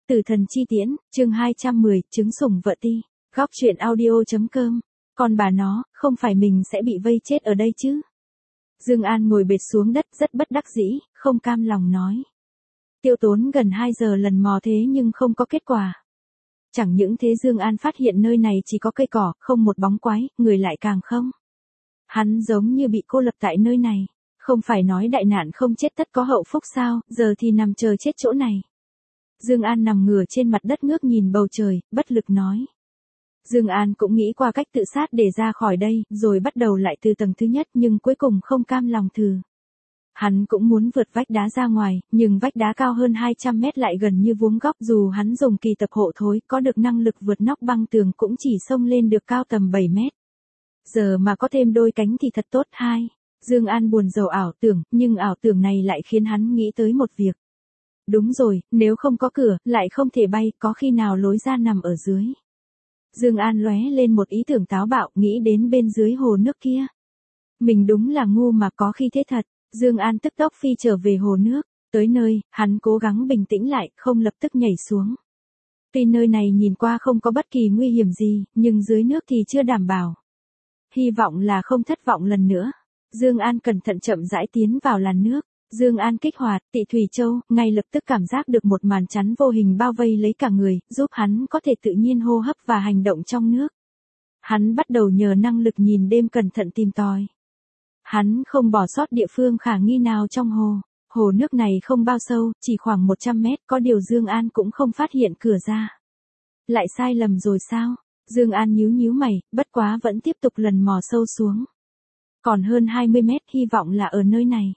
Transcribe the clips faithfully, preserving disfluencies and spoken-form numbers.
Tử thần chi tiễn, chương hai trăm mười, trứng sủng vợ ti. Góc truyện audio.com. Còn bà nó, không phải mình sẽ bị vây chết ở đây chứ? Dương An ngồi bệt xuống đất rất bất đắc dĩ, không cam lòng nói. Tiêu tốn gần hai giờ lần mò thế nhưng không có kết quả. Chẳng những thế Dương An phát hiện nơi này chỉ có cây cỏ, không một bóng quái, người lại càng không. Hắn giống như bị cô lập tại nơi này. Không phải nói đại nạn không chết tất có hậu phúc sao, giờ thì nằm chờ chết chỗ này. Dương An nằm ngửa trên mặt đất ngước nhìn bầu trời, bất lực nói. Dương An cũng nghĩ qua cách tự sát để ra khỏi đây, rồi bắt đầu lại từ tầng thứ nhất nhưng cuối cùng không cam lòng thử. Hắn cũng muốn vượt vách đá ra ngoài, nhưng vách đá cao hơn hai trăm mét lại gần như vuông góc, dù hắn dùng kỳ tập hộ thối, có được năng lực vượt nóc băng tường cũng chỉ xông lên được cao tầm bảy mét. Giờ mà có thêm đôi cánh thì thật tốt hai. Dương An buồn rầu ảo tưởng, nhưng ảo tưởng này lại khiến hắn nghĩ tới một việc. Đúng rồi, nếu không có cửa, lại không thể bay, có khi nào lối ra nằm ở dưới. Dương An lóe lên một ý tưởng táo bạo, nghĩ đến bên dưới hồ nước kia. Mình đúng là ngu mà có khi thế thật. Dương An tức tốc phi trở về hồ nước. Tới nơi, hắn cố gắng bình tĩnh lại, không lập tức nhảy xuống. Tuy nơi này nhìn qua không có bất kỳ nguy hiểm gì, nhưng dưới nước thì chưa đảm bảo. Hy vọng là không thất vọng lần nữa. Dương An cẩn thận chậm rãi tiến vào làn nước. Dương An kích hoạt Tị Thủy Châu, ngay lập tức cảm giác được một màn chắn vô hình bao vây lấy cả người, giúp hắn có thể tự nhiên hô hấp và hành động trong nước. Hắn bắt đầu nhờ năng lực nhìn đêm cẩn thận tìm tòi. Hắn không bỏ sót địa phương khả nghi nào trong hồ. Hồ nước này không bao sâu, chỉ khoảng một trăm mét, có điều Dương An cũng không phát hiện cửa ra. Lại sai lầm rồi sao? Dương An nhíu nhíu mày, bất quá vẫn tiếp tục lần mò sâu xuống. Còn hơn hai mươi mét, hy vọng là ở nơi này.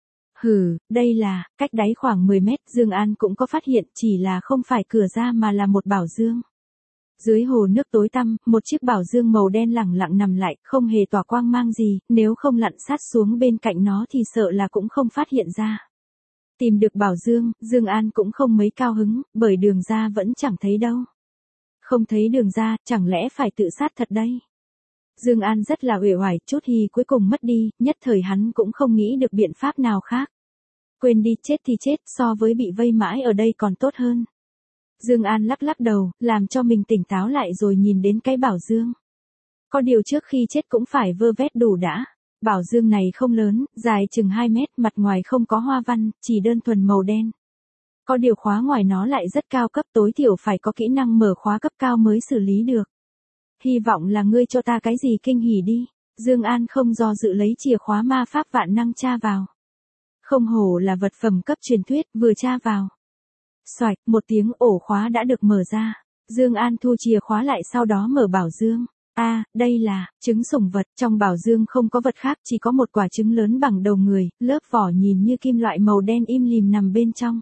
Hừ, đây là, cách đáy khoảng mười mét, Dương An cũng có phát hiện, chỉ là không phải cửa ra mà là một bảo dương. Dưới hồ nước tối tăm, một chiếc bảo dương màu đen lẳng lặng nằm lại, không hề tỏa quang mang gì, nếu không lặn sát xuống bên cạnh nó thì sợ là cũng không phát hiện ra. Tìm được bảo dương, Dương An cũng không mấy cao hứng, bởi đường ra vẫn chẳng thấy đâu. Không thấy đường ra, chẳng lẽ phải tự sát thật đây? Dương An rất là uể oải, chút hy cuối cùng mất đi, nhất thời hắn cũng không nghĩ được biện pháp nào khác. Quên đi, chết thì chết, so với bị vây mãi ở đây còn tốt hơn. Dương An lắc lắc đầu, làm cho mình tỉnh táo lại rồi nhìn đến cái bảo dương. Có điều trước khi chết cũng phải vơ vét đủ đã. Bảo dương này không lớn, dài chừng hai mét, mặt ngoài không có hoa văn, chỉ đơn thuần màu đen. Có điều khóa ngoài nó lại rất cao cấp, tối thiểu phải có kỹ năng mở khóa cấp cao mới xử lý được. Hy vọng là ngươi cho ta cái gì kinh hỉ đi. Dương An không do dự lấy chìa khóa ma pháp vạn năng tra vào. Không hổ là vật phẩm cấp truyền thuyết, vừa tra vào. Xoạch, một tiếng, ổ khóa đã được mở ra. Dương An thu chìa khóa lại, sau đó mở bảo dương. A, à, đây là trứng sủng vật, trong bảo dương không có vật khác, chỉ có một quả trứng lớn bằng đầu người, lớp vỏ nhìn như kim loại màu đen im lìm nằm bên trong.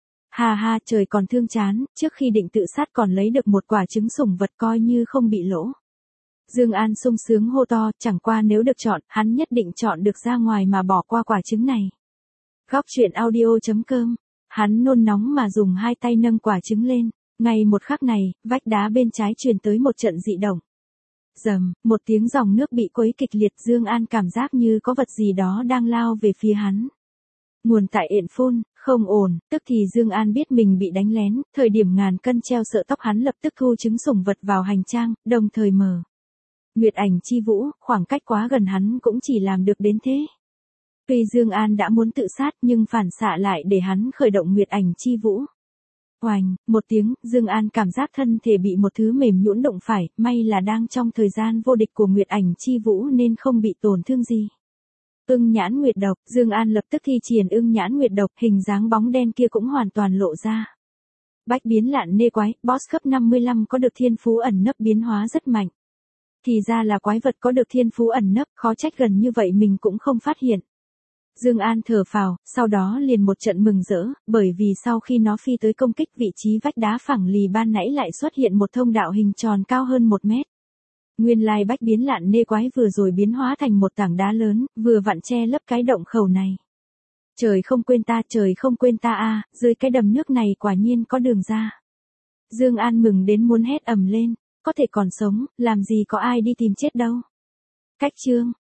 Ha ha, trời còn thương chán, trước khi định tự sát còn lấy được một quả trứng sủng vật, coi như không bị lỗ. Dương An sung sướng hô to, chẳng qua nếu được chọn, hắn nhất định chọn được ra ngoài mà bỏ qua quả trứng này. Góc truyện audio.com. Hắn nôn nóng mà dùng hai tay nâng quả trứng lên. Ngay một khắc này, vách đá bên trái truyền tới một trận dị động. Rầm, một tiếng dòng nước bị quấy kịch liệt, Dương An cảm giác như có vật gì đó đang lao về phía hắn. Nguồn tại ện phun, không ổn, tức thì Dương An biết mình bị đánh lén, thời điểm ngàn cân treo sợi tóc hắn lập tức thu trứng sủng vật vào hành trang, đồng thời mở Nguyệt Ảnh Chi Vũ, khoảng cách quá gần hắn cũng chỉ làm được đến thế. Tuy Dương An đã muốn tự sát nhưng phản xạ lại để hắn khởi động Nguyệt Ảnh Chi Vũ. Oành, một tiếng, Dương An cảm giác thân thể bị một thứ mềm nhũn đụng phải, may là đang trong thời gian vô địch của Nguyệt Ảnh Chi Vũ nên không bị tổn thương gì. Ưng nhãn nguyệt độc, Dương An lập tức thi triển ưng nhãn nguyệt độc, hình dáng bóng đen kia cũng hoàn toàn lộ ra. Bách biến lạn nê quái, boss cấp năm mươi lăm có được thiên phú ẩn nấp biến hóa rất mạnh. Thì ra là quái vật có được thiên phú ẩn nấp, khó trách gần như vậy mình cũng không phát hiện. Dương An thở phào, sau đó liền một trận mừng rỡ, bởi vì sau khi nó phi tới công kích vị trí vách đá phẳng lì ban nãy lại xuất hiện một thông đạo hình tròn cao hơn một mét. Nguyên lai bách biến lạn nê quái vừa rồi biến hóa thành một tảng đá lớn, vừa vặn che lấp cái động khẩu này. Trời không quên ta, trời không quên ta a, dưới cái đầm nước này quả nhiên có đường ra. Dương An mừng đến muốn hét ầm lên, có thể còn sống, làm gì có ai đi tìm chết đâu. Cách chương